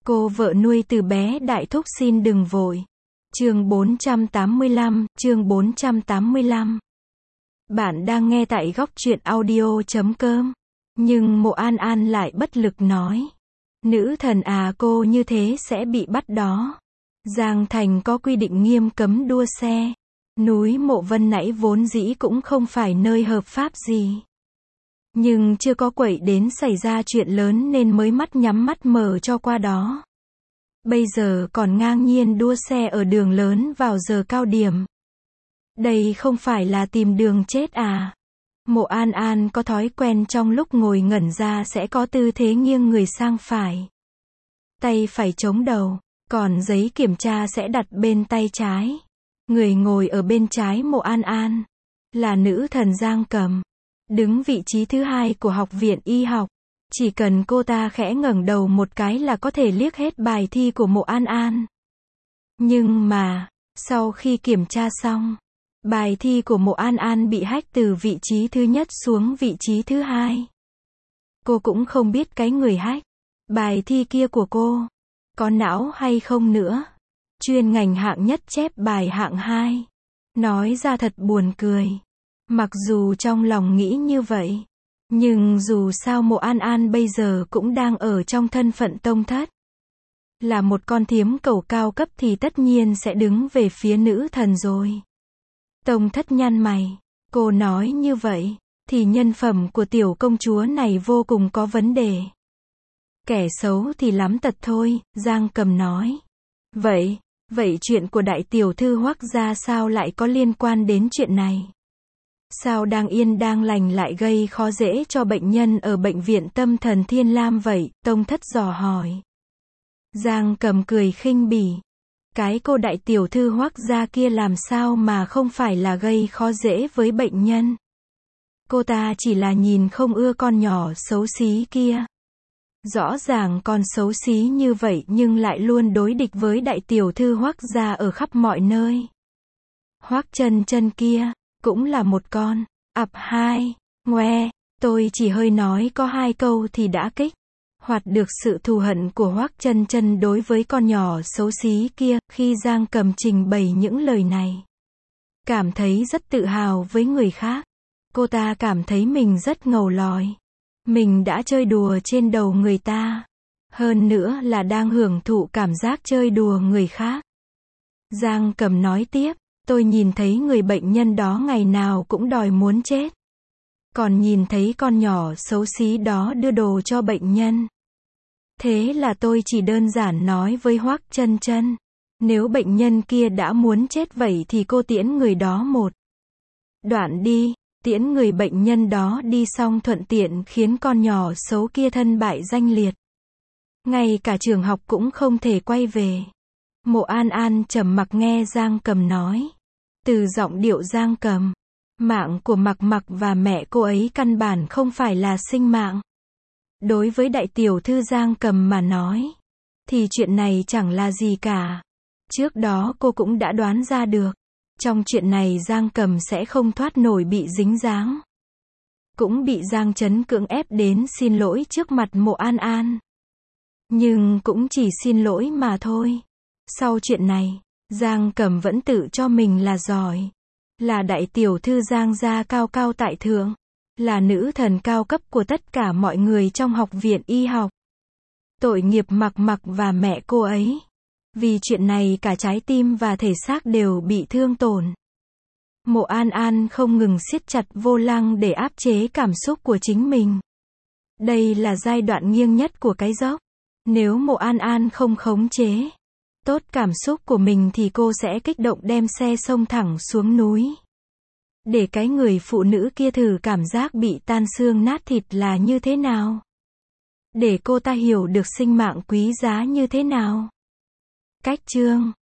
Cô vợ nuôi từ bé đại thúc xin đừng vội. Chương 485. Bạn đang nghe tại góc truyện audio.com. Nhưng Mộ An An lại bất lực nói. Nữ thần à, cô như thế sẽ bị bắt đó. Giang Thành có quy định nghiêm cấm đua xe. Núi Mộ Vân nãy vốn dĩ cũng không phải nơi hợp pháp gì. Nhưng chưa có quậy đến xảy ra chuyện lớn nên mới mắt nhắm mắt mở cho qua đó. Bây giờ còn ngang nhiên đua xe ở đường lớn vào giờ cao điểm. Đây không phải là tìm đường chết à? Mộ An An có thói quen trong lúc ngồi ngẩn ra sẽ có tư thế nghiêng người sang phải. Tay phải chống đầu, còn giấy kiểm tra sẽ đặt bên tay trái. Người ngồi ở bên trái Mộ An An là nữ thần Giang Cầm, đứng vị trí thứ 2 của học viện y học. Chỉ cần cô ta khẽ ngẩng đầu một cái là có thể liếc hết bài thi của Mộ An An. Nhưng mà, sau khi kiểm tra xong, bài thi của Mộ An An bị hack từ vị trí thứ nhất xuống vị trí thứ 2. Cô cũng không biết cái người hack bài thi kia của cô có não hay không nữa. Chuyên ngành hạng nhất chép bài hạng 2. Nói ra thật buồn cười. Mặc dù trong lòng nghĩ như vậy, nhưng dù sao Mộ An An bây giờ cũng đang ở trong thân phận tông thất. Là một con thiếm cầu cao cấp thì tất nhiên sẽ đứng về phía nữ thần rồi. Tông thất nhăn mày. Cô nói như vậy, thì nhân phẩm của tiểu công chúa này vô cùng có vấn đề. Kẻ xấu thì lắm tật thôi, Giang Cầm nói. Vậy chuyện của đại tiểu thư Hoắc gia sao lại có liên quan đến chuyện này? Sao đang yên đang lành lại gây khó dễ cho bệnh nhân ở bệnh viện tâm thần Thiên Lam vậy? Tông thất dò hỏi. Giang Cầm cười khinh bỉ. Cái cô đại tiểu thư Hoắc gia kia làm sao mà không phải là gây khó dễ với bệnh nhân. Cô ta chỉ là nhìn không ưa con nhỏ xấu xí kia. Rõ ràng con xấu xí như vậy nhưng lại luôn đối địch với đại tiểu thư Hoắc gia ở khắp mọi nơi. Hoắc Chân Chân kia cũng là một con ặp hai, ngoe. Tôi chỉ hơi nói có 2 câu thì đã kích hoạt được sự thù hận của Hoắc Chân Chân đối với con nhỏ xấu xí kia. Khi Giang Cầm trình bày những lời này, cảm thấy rất tự hào với người khác. Cô ta cảm thấy mình rất ngầu lòi. Mình đã chơi đùa trên đầu người ta. Hơn nữa là đang hưởng thụ cảm giác chơi đùa người khác. Giang Cầm nói tiếp. Tôi nhìn thấy người bệnh nhân đó ngày nào cũng đòi muốn chết. Còn nhìn thấy con nhỏ xấu xí đó đưa đồ cho bệnh nhân. Thế là tôi chỉ đơn giản nói với Hoắc Chân Chân. Nếu bệnh nhân kia đã muốn chết vậy thì cô tiễn người đó một đoạn đi. Tiễn người bệnh nhân đó đi xong thuận tiện khiến con nhỏ xấu kia thân bại danh liệt. Ngay cả trường học cũng không thể quay về. Mộ An An trầm mặc nghe Giang Cầm nói. Từ giọng điệu Giang Cầm, mạng của Mặc Mặc và mẹ cô ấy căn bản không phải là sinh mạng. Đối với đại tiểu thư Giang Cầm mà nói, thì chuyện này chẳng là gì cả. Trước đó cô cũng đã đoán ra được. Trong chuyện này Giang Cầm sẽ không thoát nổi bị dính dáng. Cũng bị Giang Chấn cưỡng ép đến xin lỗi trước mặt Mộ An An. Nhưng cũng chỉ xin lỗi mà thôi. Sau chuyện này, Giang Cầm vẫn tự cho mình là giỏi. Là đại tiểu thư Giang gia cao cao tại thượng. Là nữ thần cao cấp của tất cả mọi người trong học viện y học. Tội nghiệp Mặc Mặc và mẹ cô ấy. Vì chuyện này cả trái tim và thể xác đều bị thương tổn. Mộ An An không ngừng siết chặt vô lăng để áp chế cảm xúc của chính mình. Đây là giai đoạn nghiêng nhất của cái dốc. Nếu Mộ An An không khống chế tốt cảm xúc của mình thì cô sẽ kích động đem xe xông thẳng xuống núi. Để cái người phụ nữ kia thử cảm giác bị tan xương nát thịt là như thế nào. Để cô ta hiểu được sinh mạng quý giá như thế nào. Cách chương